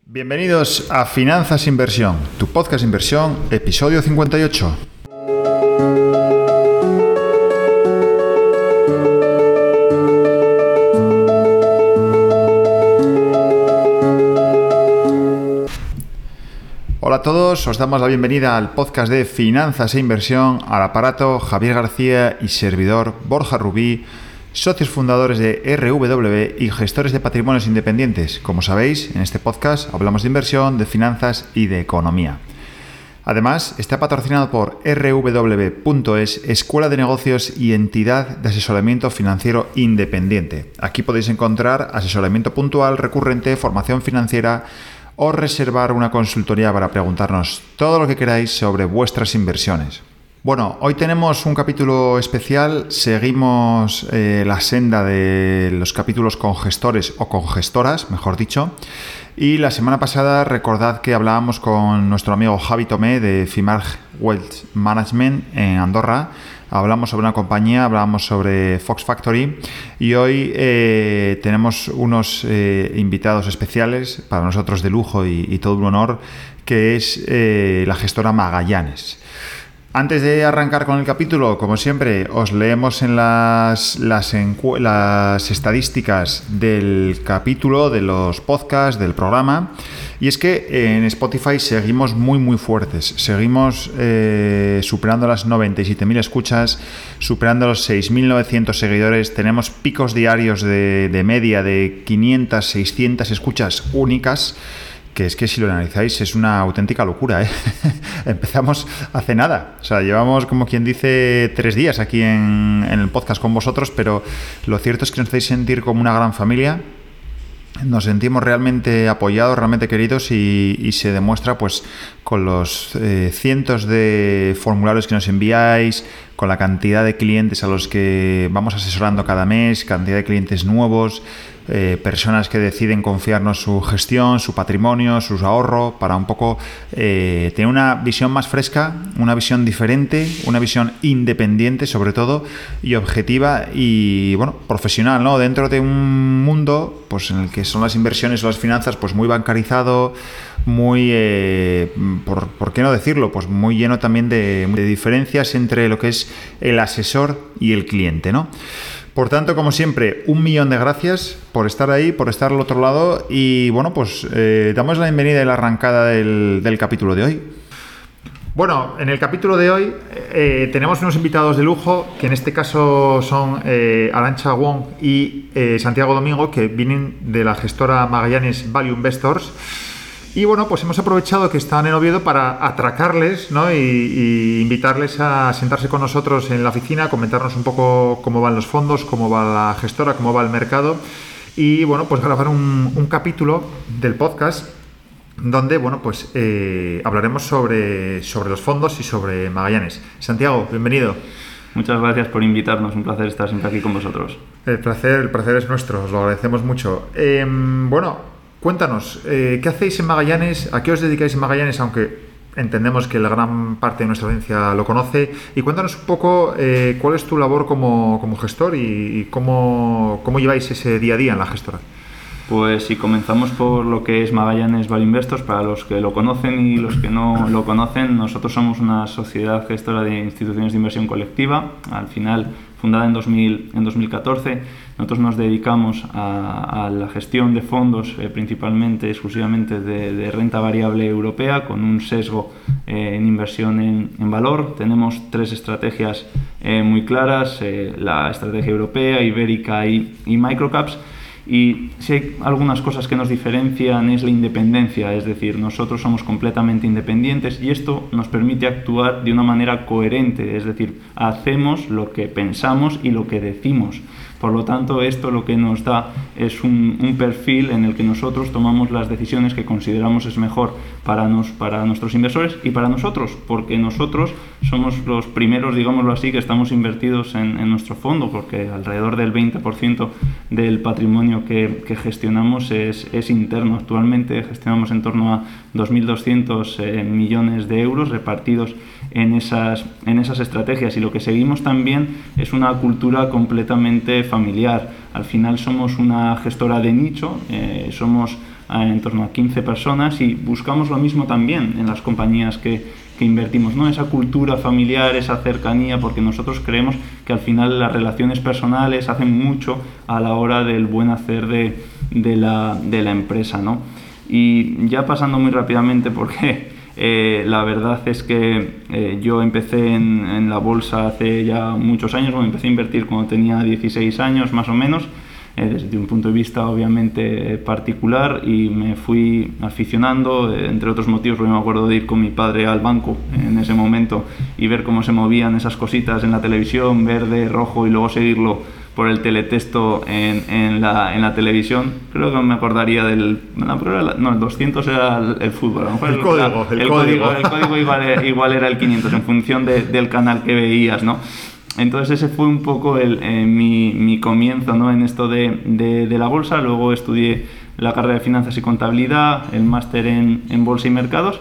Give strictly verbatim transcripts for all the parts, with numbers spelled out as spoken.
Bienvenidos a Finanzas Inversión, tu podcast Inversión, episodio cincuenta y ocho. Hola a todos, os damos la bienvenida al podcast de Finanzas e Inversión, al aparato Javier García y servidor Borja Rubí, socios fundadores de R W y gestores de patrimonios independientes. Como sabéis, en este podcast hablamos de inversión, de finanzas y de economía. Además, está patrocinado por R W punto es, escuela de negocios y entidad de asesoramiento financiero independiente. Aquí podéis encontrar asesoramiento puntual, recurrente, formación financiera o reservar una consultoría para preguntarnos todo lo que queráis sobre vuestras inversiones. Bueno, hoy tenemos un capítulo especial, seguimos eh, la senda de los capítulos con gestores o con gestoras, mejor dicho, y la semana pasada recordad que hablábamos con nuestro amigo Javi Tomé de Fimarg Wealth Management en Andorra. Hablamos sobre una compañía, hablamos sobre Fox Factory y hoy eh, tenemos unos eh, invitados especiales, para nosotros de lujo y, y todo un honor, que es eh, la gestora Magallanes. Antes de arrancar con el capítulo, como siempre, os leemos en las, las, encu- las estadísticas del capítulo, de los podcasts, del programa. Y es que en Spotify seguimos muy muy fuertes, seguimos eh, superando las noventa y siete mil escuchas, superando los seis mil novecientos seguidores, tenemos picos diarios de, de media de quinientas, seiscientas escuchas únicas, que es que si lo analizáis es una auténtica locura, ¿eh? Empezamos hace nada, o sea, llevamos como quien dice tres días aquí en, en el podcast con vosotros, pero lo cierto es que nos hacéis sentir como una gran familia. Nos sentimos realmente apoyados, realmente queridos y, y se demuestra pues con los eh, cientos de formularios que nos enviáis, con la cantidad de clientes a los que vamos asesorando cada mes, cantidad de clientes nuevos, eh, personas que deciden confiarnos su gestión, su patrimonio, sus ahorros, para un poco eh, tener una visión más fresca, una visión diferente, una visión independiente sobre todo y objetiva y bueno, profesional, ¿no? Dentro de un mundo pues en el que son las inversiones o las finanzas pues muy bancarizado, muy, eh, por, ¿por qué no decirlo? Pues muy lleno también de, de diferencias entre lo que es el asesor y el cliente, ¿no? Por tanto, como siempre, un millón de gracias por estar ahí, por estar al otro lado y bueno, pues eh, damos la bienvenida y la arrancada del, del capítulo de hoy. Bueno, en el capítulo de hoy eh, tenemos unos invitados de lujo, que en este caso son eh, Arantxa Wong y eh, Santiago Domingo, que vienen de la gestora Magallanes Value Investors. Y bueno, pues hemos aprovechado que están en Oviedo para atracarles, ¿no? y, y invitarles a sentarse con nosotros en la oficina, comentarnos un poco cómo van los fondos, cómo va la gestora, cómo va el mercado. Y bueno, pues grabar un, un capítulo del podcast donde, bueno, pues eh, hablaremos sobre, sobre los fondos y sobre Magallanes. Santiago, bienvenido. Muchas gracias por invitarnos, un placer estar siempre aquí con vosotros. El placer, el placer es nuestro, os lo agradecemos mucho. Eh, bueno, cuéntanos, eh, ¿qué hacéis en Magallanes? ¿A qué os dedicáis en Magallanes? Aunque entendemos que la gran parte de nuestra audiencia lo conoce. Y cuéntanos un poco eh, cuál es tu labor como, como gestor y, y cómo, cómo lleváis ese día a día en la gestora. Pues si comenzamos por lo que es Magallanes Value Investors, para los que lo conocen y los que no lo conocen, nosotros somos una sociedad gestora de instituciones de inversión colectiva, al final fundada en, dos mil, en dos mil catorce. Nosotros nos dedicamos a, a la gestión de fondos, eh, principalmente, exclusivamente de, de renta variable europea, con un sesgo eh, en inversión en, en valor. Tenemos tres estrategias eh, muy claras, eh, la estrategia europea, ibérica y, y microcaps. Y si hay algunas cosas que nos diferencian es la independencia, es decir, nosotros somos completamente independientes y esto nos permite actuar de una manera coherente, es decir, hacemos lo que pensamos y lo que decimos. Por lo tanto, esto lo que nos da es un, un perfil en el que nosotros tomamos las decisiones que consideramos es mejor para, nos, para nuestros inversores y para nosotros, porque nosotros somos los primeros, digámoslo así, que estamos invertidos en, en nuestro fondo, porque alrededor del veinte por ciento del patrimonio que, que gestionamos es, es interno. Actualmente gestionamos en torno a dos mil doscientos eh, millones de euros repartidos en esas, en esas estrategias, y lo que seguimos también es una cultura completamente familiar. Al final somos una gestora de nicho, eh, somos en torno a quince personas, y buscamos lo mismo también en las compañías que, que invertimos, ¿no? Esa cultura familiar, esa cercanía, porque nosotros creemos que al final las relaciones personales hacen mucho a la hora del buen hacer de, de, la, de la empresa, ¿no? Y ya pasando muy rápidamente, porque eh, la verdad es que eh, yo empecé en, en la bolsa hace ya muchos años, bueno, empecé a invertir cuando tenía dieciséis años más o menos, eh, desde un punto de vista obviamente eh, particular, y me fui aficionando, eh, entre otros motivos, porque me acuerdo de ir con mi padre al banco en ese momento y ver cómo se movían esas cositas en la televisión, verde, rojo, y luego seguirlo por el teletexto en, en, la, en la televisión. Creo que me acordaría del... No, pero era, no el doscientos era el, el fútbol. A lo mejor el, el, código, el, el código. código. El código igual, igual era el quinientos, en función de, del canal que veías, ¿no? Entonces ese fue un poco el, eh, mi, mi comienzo, ¿no? En esto de, de, de la bolsa. Luego estudié la carrera de Finanzas y Contabilidad, el máster en, en Bolsa y Mercados,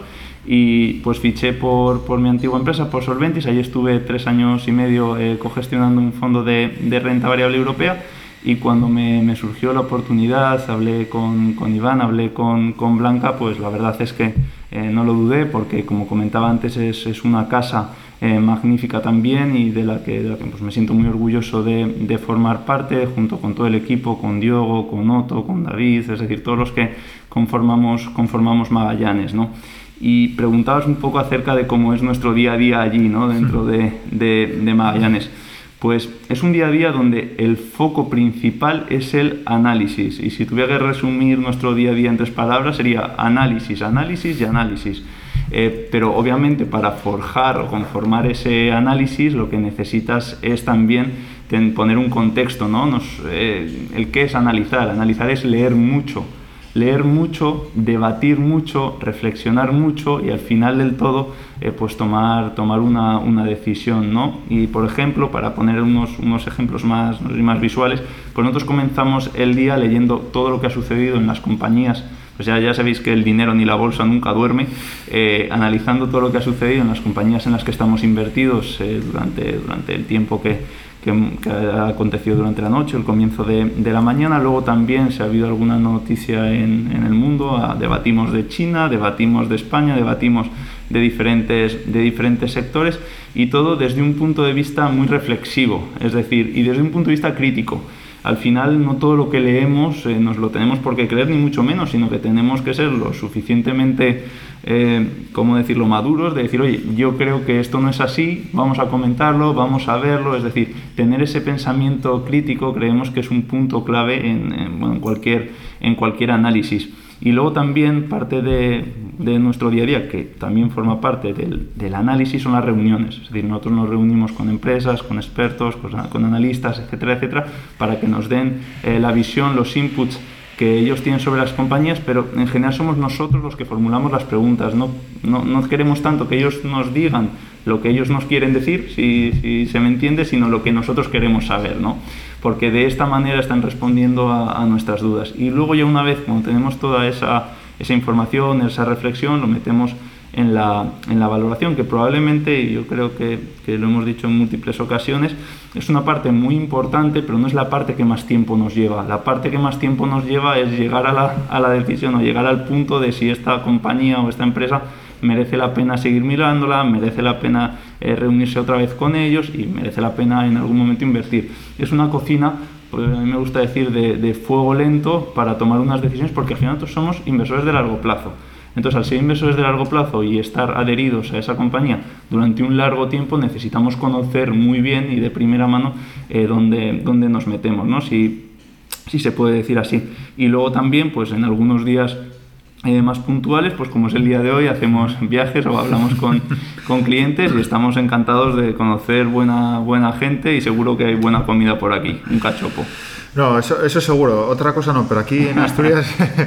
y pues fiché por, por mi antigua empresa, por Solventis. Ahí estuve tres años y medio eh, cogestionando un fondo de, de renta variable europea, y cuando me, me surgió la oportunidad, hablé con, con Iván, hablé con, con Blanca, pues la verdad es que eh, no lo dudé, porque como comentaba antes es, es una casa eh, magnífica también, y de la que, de la que pues me siento muy orgulloso de, de formar parte, junto con todo el equipo, con Diogo, con Otto, con David, es decir, todos los que conformamos, conformamos Magallanes, ¿no? Y preguntabas un poco acerca de cómo es nuestro día a día allí, ¿no? Dentro de, de, de Magallanes. Pues es un día a día donde el foco principal es el análisis, y si tuviera que resumir nuestro día a día en tres palabras sería análisis, análisis y análisis. Eh, pero obviamente para forjar o conformar ese análisis lo que necesitas es también ten, poner un contexto, ¿no? Nos, eh, el qué es analizar. Analizar es leer mucho. Leer mucho, debatir mucho, reflexionar mucho, y al final del todo eh, pues tomar, tomar una, una decisión, ¿no? Y por ejemplo, para poner unos, unos ejemplos más, más visuales, pues nosotros comenzamos el día leyendo todo lo que ha sucedido en las compañías. Pues ya, ya sabéis que el dinero ni la bolsa nunca duerme, eh, analizando todo lo que ha sucedido en las compañías en las que estamos invertidos eh, durante, durante el tiempo que, que, que ha acontecido durante la noche, el comienzo de, de la mañana. Luego también, si ha habido alguna noticia en, en el mundo, a, debatimos de China, debatimos de España, debatimos de diferentes, de diferentes sectores, y todo desde un punto de vista muy reflexivo, es decir, y desde un punto de vista crítico. Al final no todo lo que leemos eh, nos lo tenemos por qué creer, ni mucho menos, sino que tenemos que ser lo suficientemente, eh, ¿cómo decirlo?, maduros, de decir, oye, yo creo que esto no es así, vamos a comentarlo, vamos a verlo. Es decir, tener ese pensamiento crítico creemos que es un punto clave en, en, bueno, en, cualquier, en cualquier análisis. Y luego también parte de, de nuestro día a día, que también forma parte del, del análisis, son las reuniones. Es decir, nosotros nos reunimos con empresas, con expertos, con, con analistas, etcétera, etcétera, para que nos den eh, la visión, los inputs que ellos tienen sobre las compañías, pero en general somos nosotros los que formulamos las preguntas. No, no, no queremos tanto que ellos nos digan lo que ellos nos quieren decir, si, si se me entiende, sino lo que nosotros queremos saber, ¿no? Porque de esta manera están respondiendo a, a nuestras dudas. Y luego ya una vez, cuando tenemos toda esa, esa información, esa reflexión, lo metemos en la, en la valoración, que probablemente, y yo creo que, que lo hemos dicho en múltiples ocasiones, es una parte muy importante, pero no es la parte que más tiempo nos lleva. La parte que más tiempo nos lleva es llegar a la, a la decisión, o llegar al punto de si esta compañía o esta empresa merece la pena seguir mirándola, merece la pena eh, reunirse otra vez con ellos, y merece la pena en algún momento invertir. Es una cocina, pues a mí me gusta decir, de, de fuego lento para tomar unas decisiones, porque al final nosotros somos inversores de largo plazo. Entonces, al ser inversores de largo plazo y estar adheridos a esa compañía durante un largo tiempo, necesitamos conocer muy bien y de primera mano eh, dónde, dónde nos metemos, ¿no? Si, si se puede decir así. Y luego también, pues en algunos días Eh, más puntuales, pues como es el día de hoy, hacemos viajes o hablamos con, con clientes, y estamos encantados de conocer buena, buena gente, y seguro que hay buena comida por aquí, un cachopo. No, eso, eso seguro, otra cosa no, pero aquí en Asturias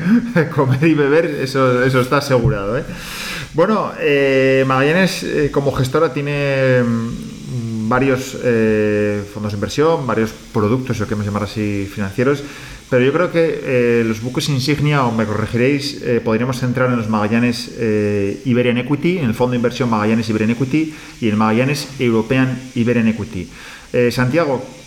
comer y beber, eso, eso está asegurado, ¿eh? Bueno, eh, Magallanes eh, como gestora tiene mm, varios eh, fondos de inversión, varios productos, o queremos llamar así, financieros. Pero yo creo que eh, los buques insignia, o me corregiréis, eh, podríamos centrar en los Magallanes eh, Iberian Equity, en el fondo de inversión Magallanes Iberian Equity, y en Magallanes European Iberian Equity. Eh, Santiago,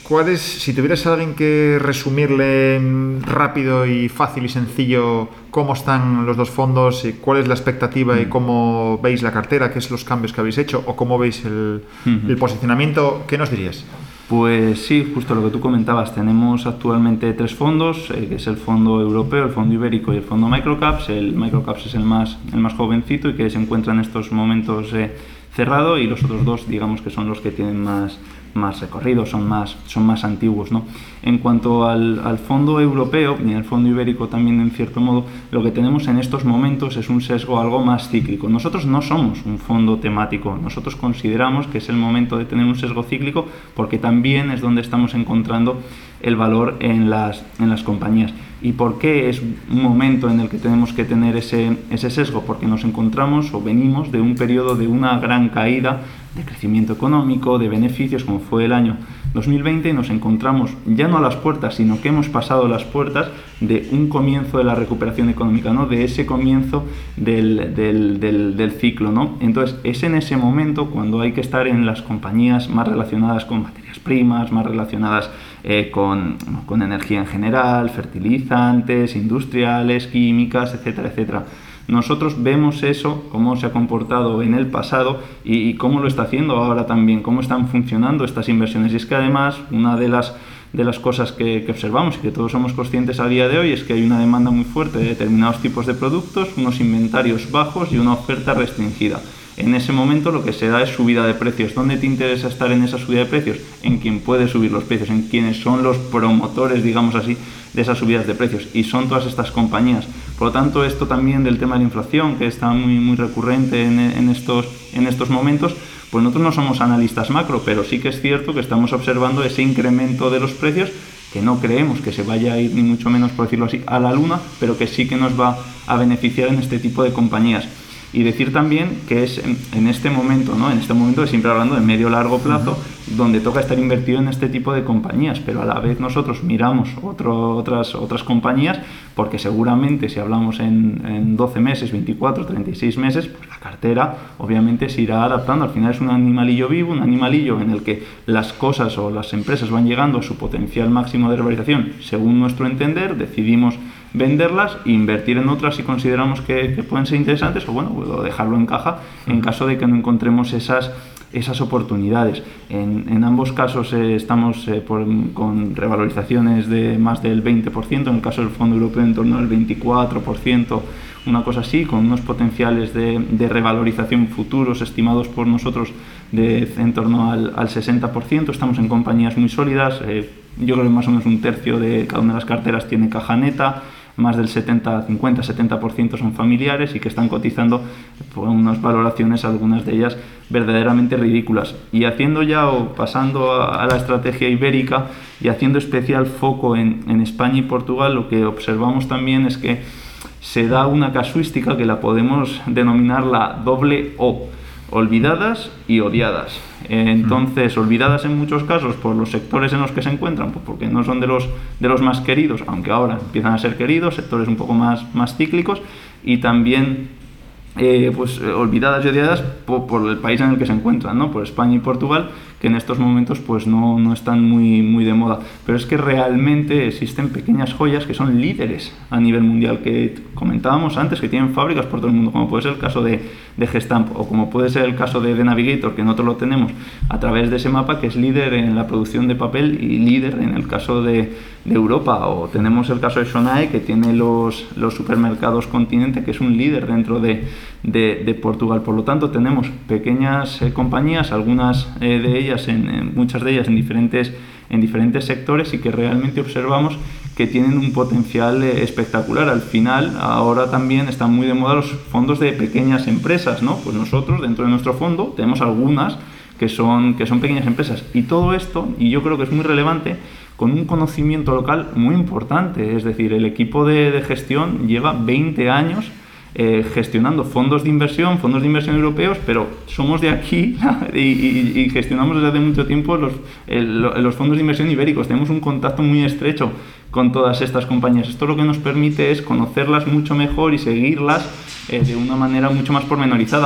¿cuál es, si tuvieras a alguien que resumirle rápido y fácil y sencillo cómo están los dos fondos, cuál es la expectativa y cómo veis la cartera, qué son los cambios que habéis hecho o cómo veis el, uh-huh. el posicionamiento, ¿qué nos dirías? Pues sí, justo lo que tú comentabas, tenemos actualmente tres fondos, eh, que es el fondo europeo, el fondo ibérico y el fondo microcaps. El microcaps es el más, el más jovencito y que se encuentra en estos momentos eh, cerrado, y los otros dos, digamos que son los que tienen más, más recorrido, son más, son más antiguos, ¿no? En cuanto al, al fondo europeo y el fondo ibérico también, en cierto modo, lo que tenemos en estos momentos es un sesgo algo más cíclico. Nosotros no somos un fondo temático, nosotros consideramos que es el momento de tener un sesgo cíclico porque también es donde estamos encontrando el valor en las, en las compañías. ¿Y por qué es un momento en el que tenemos que tener ese, ese sesgo? Porque nos encontramos o venimos de un periodo de una gran caída de crecimiento económico, de beneficios, como fue el año dos mil veinte, y nos encontramos ya no a las puertas, sino que hemos pasado las puertas de un comienzo de la recuperación económica, ¿no? De ese comienzo del, del, del, del ciclo, ¿no? Entonces, es en ese momento cuando hay que estar en las compañías más relacionadas con materias primas, más relacionadas eh, con, con energía en general, fertilizantes, industriales, químicas, etcétera, etcétera. Nosotros vemos eso, cómo se ha comportado en el pasado y, y cómo lo está haciendo ahora también, cómo están funcionando estas inversiones. Y es que además una de las, de las cosas que, que observamos y que todos somos conscientes a día de hoy es que hay una demanda muy fuerte de determinados tipos de productos, unos inventarios bajos y una oferta restringida. En ese momento lo que se da es subida de precios. ¿Dónde te interesa estar en esa subida de precios? En quien puede subir los precios, en quienes son los promotores, digamos así, de esas subidas de precios, y son todas estas compañías. Por lo tanto, esto también del tema de la inflación, que está muy, muy recurrente en, en, estos, en estos momentos, pues nosotros no somos analistas macro, pero sí que es cierto que estamos observando ese incremento de los precios, que no creemos que se vaya a ir, ni mucho menos, por decirlo así, a la luna, pero que sí que nos va a beneficiar en este tipo de compañías. Y decir también que es en, en este momento, ¿no? En este momento, siempre hablando de medio largo plazo, uh-huh. donde toca estar invertido en este tipo de compañías, pero a la vez nosotros miramos otro, otras, otras compañías, porque seguramente si hablamos en, en doce meses, veinticuatro, treinta y seis meses, pues la cartera obviamente se irá adaptando. Al final es un animalillo vivo, un animalillo en el que las cosas o las empresas van llegando a su potencial máximo de revalorización según nuestro entender, decidimos venderlas e invertir en otras si consideramos que, que pueden ser interesantes, o bueno, o dejarlo en caja en caso de que no encontremos esas, esas oportunidades. En, en ambos casos eh, estamos eh, por, con revalorizaciones de más del veinte por ciento, en el caso del fondo europeo en torno al veinticuatro por ciento, una cosa así, con unos potenciales de, de revalorización futuros estimados por nosotros de en torno al, al sesenta por ciento. Estamos en compañías muy sólidas, eh, yo creo que más o menos un tercio de cada una de las carteras tiene caja neta, más del setenta, cincuenta, setenta por ciento son familiares y que están cotizando por unas valoraciones, algunas de ellas verdaderamente ridículas. Y haciendo ya o pasando a, a la estrategia ibérica y haciendo especial foco en, en España y Portugal, lo que observamos también es que se da una casuística que la podemos denominar la doble O: olvidadas y odiadas. Entonces, olvidadas en muchos casos por los sectores en los que se encuentran, pues porque no son de los, de los más queridos, aunque ahora empiezan a ser queridos, sectores un poco más, más cíclicos, y también eh, pues, olvidadas y odiadas por, por el país en el que se encuentran, ¿no? Por España y Portugal, que en estos momentos pues no, no están muy, muy de moda. Pero es que realmente existen pequeñas joyas que son líderes a nivel mundial, que comentábamos antes, que tienen fábricas por todo el mundo, como puede ser el caso de, de Gestamp, o como puede ser el caso de The Navigator, que nosotros lo tenemos a través de ese mapa, que es líder en la producción de papel y líder en el caso de, de Europa. O tenemos el caso de Sonae, que tiene los, los supermercados Continente, que es un líder dentro de, de, de Portugal. Por lo tanto, tenemos pequeñas eh, compañías, algunas eh, de ellas En, en muchas de ellas en diferentes, en diferentes sectores, y que realmente observamos que tienen un potencial eh, espectacular. Al final, ahora también están muy de moda los fondos de pequeñas empresas, ¿no? Pues nosotros, dentro de nuestro fondo, tenemos algunas que son, que son pequeñas empresas, y todo esto, y yo creo que es muy relevante, con un conocimiento local muy importante. Es decir, el equipo de, de gestión lleva veinte años Eh, gestionando fondos de inversión, fondos de inversión europeos, pero somos de aquí y, y, y gestionamos desde hace mucho tiempo los, el, los fondos de inversión ibéricos. Tenemos un contacto muy estrecho con todas estas compañías. Esto lo que nos permite es conocerlas mucho mejor y seguirlas eh, de una manera mucho más pormenorizada.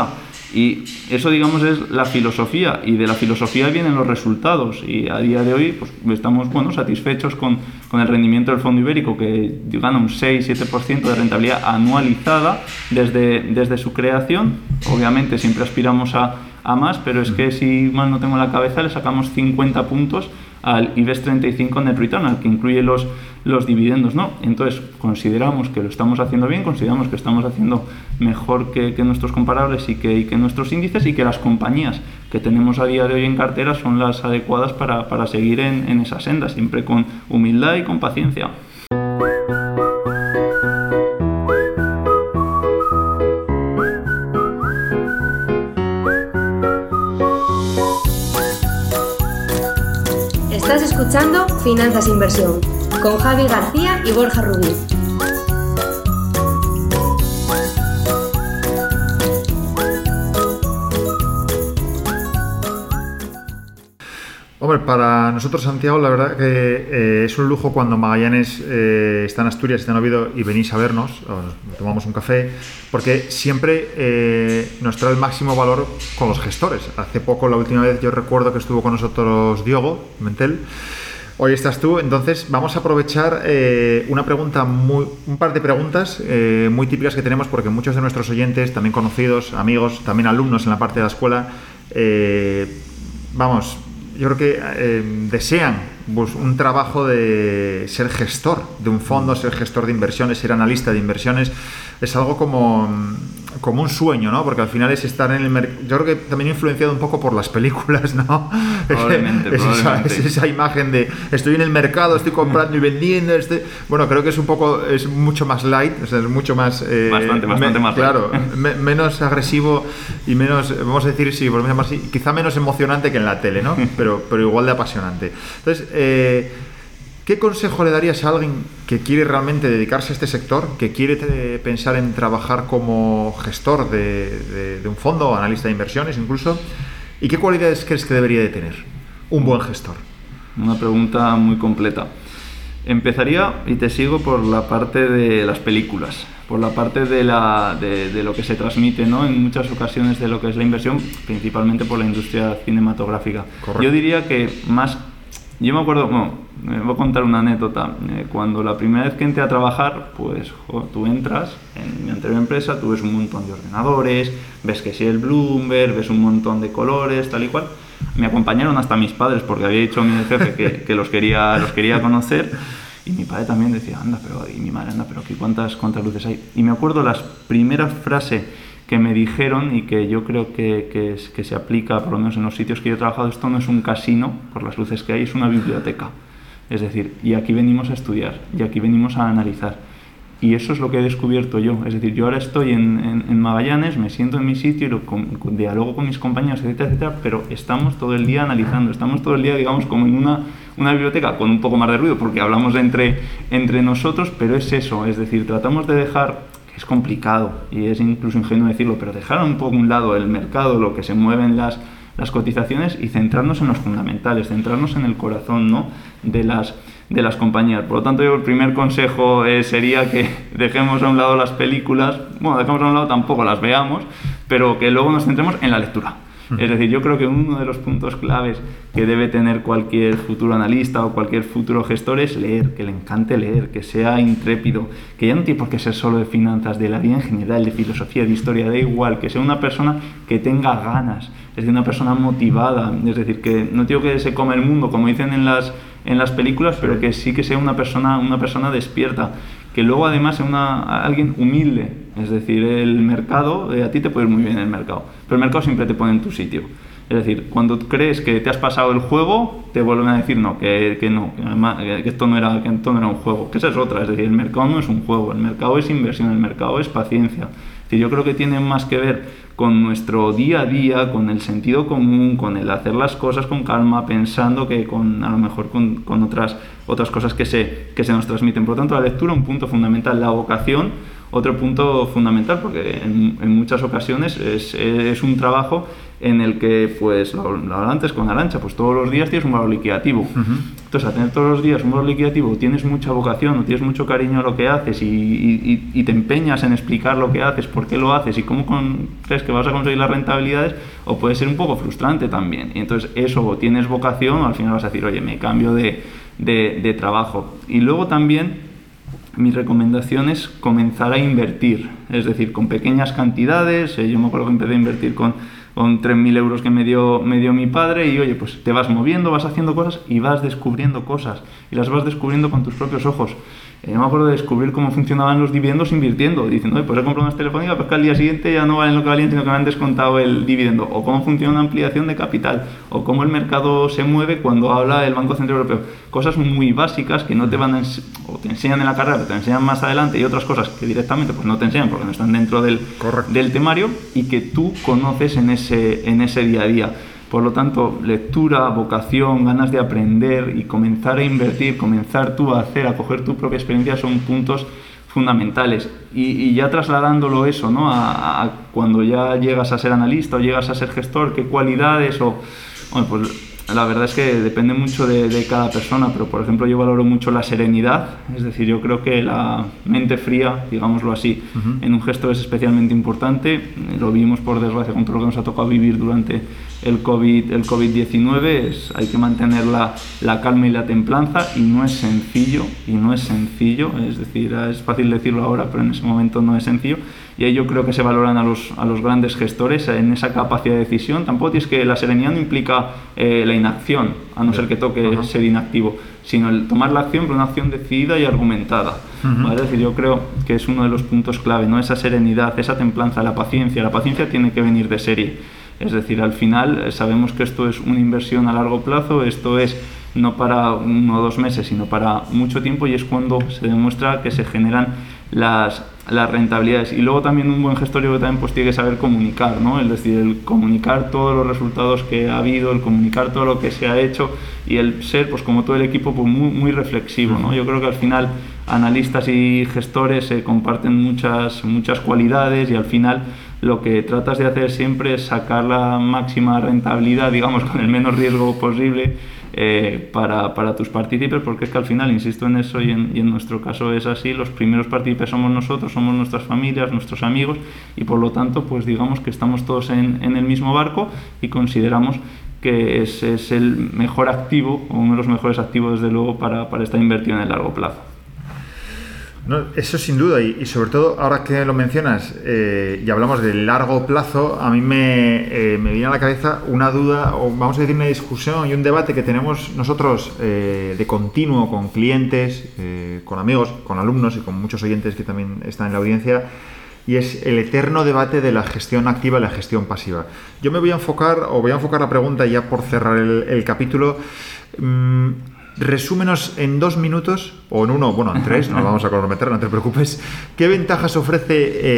Y eso, digamos, es la filosofía, y de la filosofía vienen los resultados, y a día de hoy pues, estamos bueno, satisfechos con, con el rendimiento del fondo ibérico, que gana un seis siete por ciento de rentabilidad anualizada desde, desde su creación. Obviamente siempre aspiramos a, a más, pero es que si mal no tengo la cabeza le sacamos cincuenta puntos al IBEX treinta y cinco Net Return, al que incluye los, los dividendos, ¿no? Entonces, consideramos que lo estamos haciendo bien, consideramos que estamos haciendo mejor que, que nuestros comparables y que, y que nuestros índices, y que las compañías que tenemos a día de hoy en cartera son las adecuadas para, para seguir en, en esa senda, siempre con humildad y con paciencia. Estás escuchando Finanzas e Inversión con Javi García y Borja Rubí. Hombre, para nosotros, Santiago, la verdad que eh, es un lujo cuando Magallanes eh, está en Asturias, está en Oviedo y venís a vernos, os tomamos un café, porque siempre eh, nos trae el máximo valor con los gestores. Hace poco, la última vez, yo recuerdo que estuvo con nosotros Diogo Mentel. Hoy estás tú, entonces vamos a aprovechar eh, una pregunta muy, un par de preguntas eh, muy típicas que tenemos, porque muchos de nuestros oyentes, también conocidos, amigos, también alumnos en la parte de la escuela, eh, vamos, yo creo que eh, desean pues, un trabajo de ser gestor de un fondo, ser gestor de inversiones, ser analista de inversiones. Es algo como, como un sueño, ¿no? Porque al final es estar en el mercado. Yo creo que también influenciado un poco por las películas, ¿no? Probablemente, es, probablemente. Esa, es esa imagen de estoy en el mercado, estoy comprando y vendiendo. Estoy... Bueno, creo que es un poco, es mucho más light, o sea, es mucho más... Eh, bastante, bastante me, más claro, me, menos agresivo y menos, vamos a decir, sí, volvemos a llamar así, quizá menos emocionante que en la tele, ¿no? Pero, pero igual de apasionante. Entonces, eh, ¿qué consejo le darías a alguien que quiere realmente dedicarse a este sector, que quiere te, pensar en trabajar como gestor de, de, de un fondo, analista de inversiones incluso? ¿Y qué cualidades crees que debería de tener un buen gestor? Una pregunta muy completa. Empezaría, y te sigo, por la parte de las películas, por la parte de, la, de, de lo que se transmite, ¿no? En muchas ocasiones de lo que es la inversión, principalmente por la industria cinematográfica. Correcto. Yo diría que más... Yo me acuerdo, bueno, me voy a contar una anécdota. Eh, cuando la primera vez que entré a trabajar, pues jo, tú entras en mi anterior empresa, tú ves un montón de ordenadores, ves que si el Bloomberg, ves un montón de colores, tal y cual. Me acompañaron hasta mis padres porque había dicho a mi jefe que, que los, quería, los quería conocer, y mi padre también decía, anda, pero, y mi madre, anda, pero ¿qué, cuántas, cuántas luces hay? Y me acuerdo las primeras frases que me dijeron, y que yo creo que, que, es, que se aplica, por lo menos en los sitios que yo he trabajado: esto no es un casino por las luces que hay, es una biblioteca. Es decir, y aquí venimos a estudiar, y aquí venimos a analizar. Y eso es lo que he descubierto yo. Es decir, yo ahora estoy en, en, en Magallanes, me siento en mi sitio y lo, con, con, dialogo con mis compañeros, etcétera, etcétera, pero estamos todo el día analizando, estamos todo el día, digamos, como en una, una biblioteca con un poco más de ruido, porque hablamos entre, entre nosotros, pero es eso. Es decir, tratamos de dejar, que es complicado y es incluso ingenuo decirlo, pero dejar un poco a un lado el mercado, lo que se mueven las, las cotizaciones, y centrarnos en los fundamentales, centrarnos en el corazón, ¿no?, de las... de las compañías. Por lo tanto, yo el primer consejo eh, sería que dejemos a un lado las películas, bueno, dejemos a un lado, tampoco las veamos, pero que luego nos centremos en la lectura. Es decir, yo creo que uno de los puntos claves que debe tener cualquier futuro analista o cualquier futuro gestor es leer, que le encante leer, que sea intrépido, que ya no tiene por qué ser solo de finanzas, de la vida en general, de filosofía, de historia, da igual, que sea una persona que tenga ganas, es decir, una persona motivada, es decir, que no digo que se coma el mundo, como dicen en las, en las películas, pero que sí que sea una persona, una persona despierta, que luego además sea una, alguien humilde. Es decir, el mercado, eh, a ti te puede ir muy bien el mercado, pero el mercado siempre te pone en tu sitio. Es decir, cuando crees que te has pasado el juego, te vuelven a decir no, que, que no, que, además, que, esto no era, que esto no era un juego, que esa es otra. Es decir, el mercado no es un juego, el mercado es inversión, el mercado es paciencia. Es decir, yo creo que tiene más que ver con nuestro día a día, con el sentido común, con el hacer las cosas con calma, pensando, que con a lo mejor con, con otras, otras cosas que se, que se nos transmiten. Por lo tanto, la lectura, un punto fundamental, la vocación, otro punto fundamental, porque en, en muchas ocasiones es, es un trabajo en el que, pues, lo, lo hablaba antes con Arantxa, pues todos los días tienes un valor liquidativo. Uh-huh. Entonces, a tener todos los días un valor liquidativo, tienes mucha vocación o tienes mucho cariño a lo que haces y, y, y te empeñas en explicar lo que haces, por qué lo haces y cómo con, crees que vas a conseguir las rentabilidades, o puede ser un poco frustrante también. Y entonces, eso, o tienes vocación, o al final vas a decir, oye, me cambio de, de, de trabajo. Y luego también, mi recomendación es comenzar a invertir, es decir, con pequeñas cantidades. Yo me acuerdo que empecé a invertir con con tres mil euros que me dio, me dio mi padre y oye, pues te vas moviendo, vas haciendo cosas y vas descubriendo cosas y las vas descubriendo con tus propios ojos. Eh, yo me acuerdo de descubrir cómo funcionaban los dividendos invirtiendo, diciendo, oye, pues he comprado unas telefónicas, pero es que al día siguiente ya no valen lo que valían, sino que me han descontado el dividendo, o cómo funciona una ampliación de capital, o cómo el mercado se mueve cuando habla el Banco Central Europeo. Cosas muy básicas que no te van a ens- o te enseñan en la carrera, pero te enseñan más adelante, y otras cosas que directamente pues no te enseñan porque no están dentro del, del temario y que tú conoces en ese, en ese día a día. Por lo tanto, lectura, vocación, ganas de aprender y comenzar a invertir, comenzar tú a hacer, a coger tu propia experiencia son puntos fundamentales. Y, y ya trasladándolo eso, ¿no? a, a cuando ya llegas a ser analista o llegas a ser gestor, qué cualidades o... Bueno, pues la verdad es que depende mucho de, de cada persona, pero por ejemplo yo valoro mucho la serenidad, es decir, yo creo que la mente fría, digámoslo así, uh-huh. en un gestor es especialmente importante. Lo vimos por desgracia con todo lo que nos ha tocado vivir durante el COVID, el COVID diecinueve, es, hay que mantener la, la calma y la templanza y no es sencillo, y no es sencillo, es decir, es fácil decirlo ahora, pero en ese momento no es sencillo. Y ahí yo creo que se valoran a los, a los grandes gestores en esa capacidad de decisión. Tampoco es que la serenidad no implica eh, la inacción, a no ser que toque uh-huh. ser inactivo, sino el tomar la acción, pero una acción decidida y argumentada. Uh-huh. ¿Vale? Es decir, yo creo que es uno de los puntos clave, ¿no? Esa serenidad, esa templanza, la paciencia. La paciencia tiene que venir de serie. Es decir, al final sabemos que esto es una inversión a largo plazo, esto es no para uno o dos meses, sino para mucho tiempo, y es cuando se demuestra que se generan las, las rentabilidades. Y luego también un buen gestor yo creo que también pues tiene que saber comunicar, ¿no? Es decir, el comunicar todos los resultados que ha habido, el comunicar todo lo que se ha hecho y el ser, pues como todo el equipo, pues muy, muy reflexivo, ¿no? Yo creo que al final analistas y gestores se eh, comparten muchas, muchas cualidades, y al final lo que tratas de hacer siempre es sacar la máxima rentabilidad, digamos, con el menos riesgo posible eh, para, para tus partícipes, porque es que al final, insisto en eso, y en, y en nuestro caso es así, los primeros partícipes somos nosotros, somos nuestras familias, nuestros amigos, y por lo tanto, pues digamos que estamos todos en, en el mismo barco y consideramos que es, es el mejor activo, o uno de los mejores activos, desde luego, para, para esta inversión en el largo plazo. No, eso sin duda, y, y sobre todo ahora que lo mencionas eh, y hablamos del largo plazo, a mí me, eh, me viene a la cabeza una duda, o vamos a decir una discusión y un debate que tenemos nosotros eh, de continuo con clientes, eh, con amigos, con alumnos y con muchos oyentes que también están en la audiencia, y es el eterno debate de la gestión activa y la gestión pasiva. Yo me voy a enfocar, o voy a enfocar la pregunta ya por cerrar el, el capítulo. Mmm, Resúmenos en dos minutos, o en uno, bueno, en tres, no nos vamos a comprometer, no te preocupes. ¿Qué ventajas ofrece,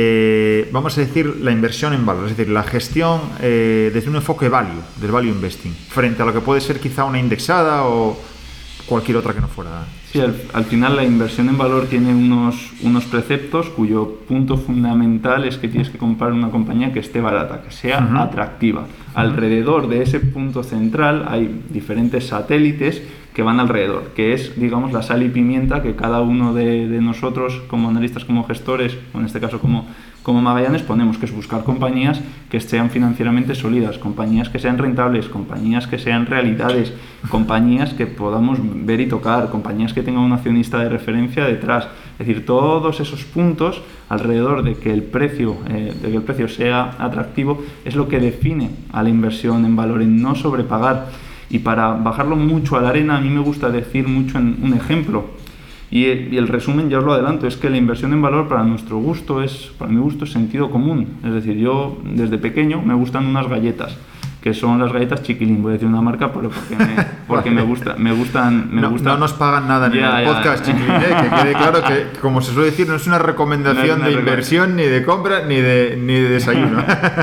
eh, vamos a decir, la inversión en valor? Es decir, la gestión eh, desde un enfoque value, del value investing, frente a lo que puede ser quizá una indexada o cualquier otra que no fuera. Sí, al, al final la inversión en valor tiene unos, unos preceptos cuyo punto fundamental es que tienes que comprar una compañía que esté barata, que sea uh-huh. atractiva. Uh-huh. Alrededor de ese punto central hay diferentes satélites que van alrededor, que es, digamos, la sal y pimienta que cada uno de, de nosotros, como analistas, como gestores, o en este caso como, como Magallanes, ponemos, que es buscar compañías que sean financieramente sólidas, compañías que sean rentables, compañías que sean realidades, compañías que podamos ver y tocar, compañías que tengan un accionista de referencia detrás. Es decir, todos esos puntos alrededor de que el precio, eh, de que el precio sea atractivo es lo que define a la inversión en valor, en no sobrepagar. Y para bajarlo mucho a la arena, a mí me gusta decir mucho en un ejemplo. Y, y el resumen, ya os lo adelanto, es que la inversión en valor para nuestro gusto es, para mi gusto, es sentido común. Es decir, yo desde pequeño me gustan unas galletas, que son las galletas Chiquilín. Voy a decir una marca porque me, porque me, gusta, me gustan. Me no, gustan. No nos pagan nada en ya, el ya. podcast Chiquilín, ¿eh? Que quede claro que, como se suele decir, no es una recomendación no es una de inversión, ni de compra, ni de, ni de desayuno.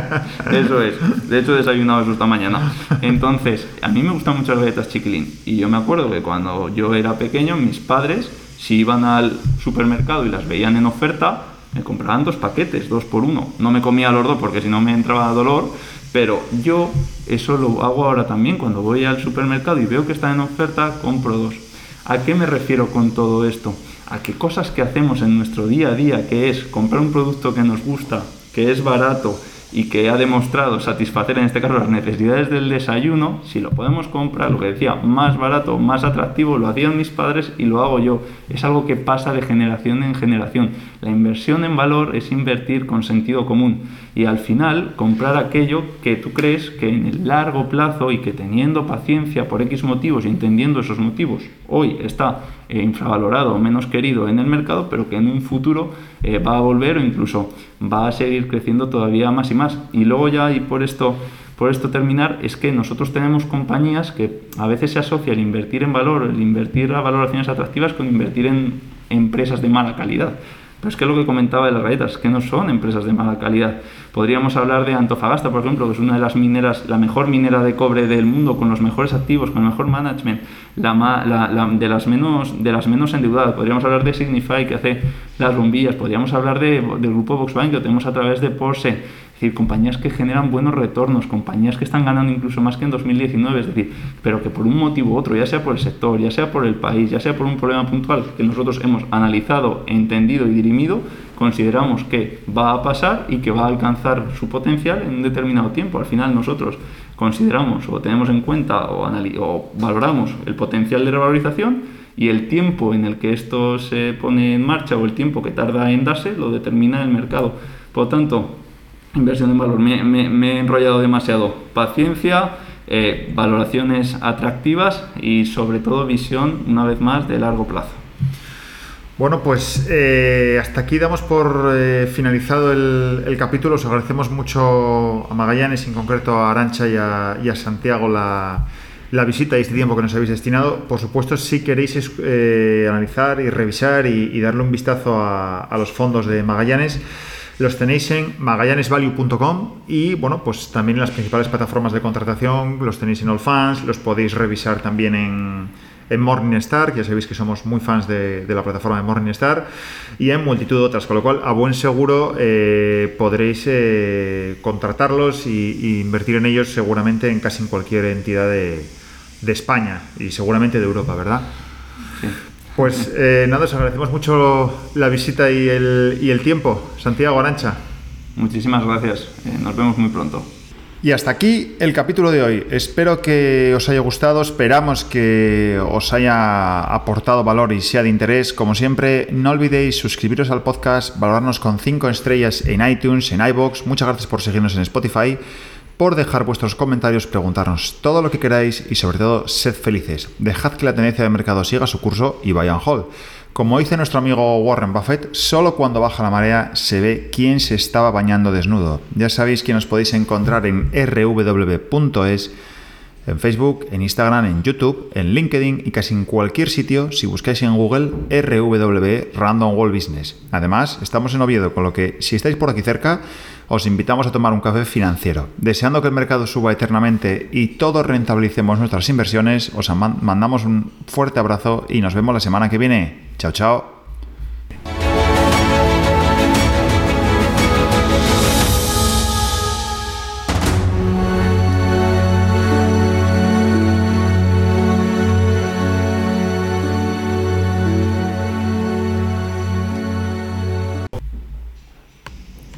Eso es. De hecho, he desayunado eso esta mañana. Entonces, a mí me gustan mucho las galletas Chiquilín. Y yo me acuerdo que cuando yo era pequeño, mis padres, si iban al supermercado y las veían en oferta, me compraban dos paquetes, dos por uno. No me comía los dos porque si no me entraba dolor, Pero yo eso lo hago ahora también. Cuando voy al supermercado y veo que está en oferta, compro dos. ¿A qué me refiero con todo esto? A que cosas que hacemos en nuestro día a día, que es comprar un producto que nos gusta, que es barato y que ha demostrado satisfacer en este caso las necesidades del desayuno, si lo podemos comprar, lo que decía, más barato, más atractivo, lo hacían mis padres y lo hago yo. Es algo que pasa de generación en generación. La inversión en valor es invertir con sentido común y al final comprar aquello que tú crees que en el largo plazo y que teniendo paciencia por X motivos y entendiendo esos motivos, hoy está eh, infravalorado o menos querido en el mercado, pero que en un futuro eh, va a volver o incluso va a seguir creciendo todavía más y más. Y luego ya, y por esto, por esto terminar, es que nosotros tenemos compañías que a veces se asocia el invertir en valor, el invertir a valoraciones atractivas con invertir en empresas de mala calidad. Pero es que lo que comentaba de las galletas, que no son empresas de mala calidad. Podríamos hablar de Antofagasta, por ejemplo, que es una de las mineras, la mejor minera de cobre del mundo, con los mejores activos, con el mejor management, la, la, la, de, las menos, de las menos endeudadas. Podríamos hablar de Signify, que hace las bombillas. Podríamos hablar de, del grupo Volkswagen, que lo tenemos a través de Porsche. Es decir, compañías que generan buenos retornos, compañías que están ganando incluso más que en dos mil diecinueve, es decir, pero que por un motivo u otro, ya sea por el sector, ya sea por el país, ya sea por un problema puntual que nosotros hemos analizado, entendido y dirimido, consideramos que va a pasar y que va a alcanzar su potencial en un determinado tiempo. Al final nosotros consideramos o tenemos en cuenta o, o valoramos el potencial de revalorización y el tiempo en el que esto se pone en marcha o el tiempo que tarda en darse lo determina el mercado. Por lo tanto, inversión en valor, me, me, me he enrollado demasiado. Paciencia, eh, valoraciones atractivas y sobre todo visión, una vez más, de largo plazo. Bueno, pues eh, hasta aquí damos por eh, finalizado el, el capítulo. Os agradecemos mucho a Magallanes, en concreto a Arantxa y a, y a Santiago la, la visita y este tiempo que nos habéis destinado. Por supuesto, si queréis eh, analizar y revisar y, y darle un vistazo a, a los fondos de Magallanes, los tenéis en magallanes value punto com y bueno, pues también en las principales plataformas de contratación, los tenéis en Allfunds, los podéis revisar también en, en Morningstar, que ya sabéis que somos muy fans de, de la plataforma de Morningstar, y en multitud de otras, con lo cual a buen seguro eh, podréis eh, contratarlos y, y invertir en ellos seguramente en casi en cualquier entidad de, de España y seguramente de Europa, ¿verdad? Sí. Pues eh, nada, os agradecemos mucho la visita y el, y el tiempo. Santiago, Arantxa. Muchísimas gracias. Eh, nos vemos muy pronto. Y hasta aquí el capítulo de hoy. Espero que os haya gustado, esperamos que os haya aportado valor y sea de interés. Como siempre, no olvidéis suscribiros al podcast, valorarnos con cinco estrellas en iTunes, en iVoox. Muchas gracias por seguirnos en Spotify, por dejar vuestros comentarios, preguntarnos todo lo que queráis y sobre todo, sed felices. Dejad que la tendencia de mercado siga su curso y buy and hold. Como dice nuestro amigo Warren Buffett, solo cuando baja la marea se ve quién se estaba bañando desnudo. Ya sabéis que nos podéis encontrar en erre ve doble ve punto es, en Facebook, en Instagram, en YouTube, en LinkedIn y casi en cualquier sitio si buscáis en Google erre ve doble ve Random World Business. Además, estamos en Oviedo, con lo que si estáis por aquí cerca, os invitamos a tomar un café financiero. Deseando que el mercado suba eternamente y todos rentabilicemos nuestras inversiones, os mandamos un fuerte abrazo y nos vemos la semana que viene. Chao, chao.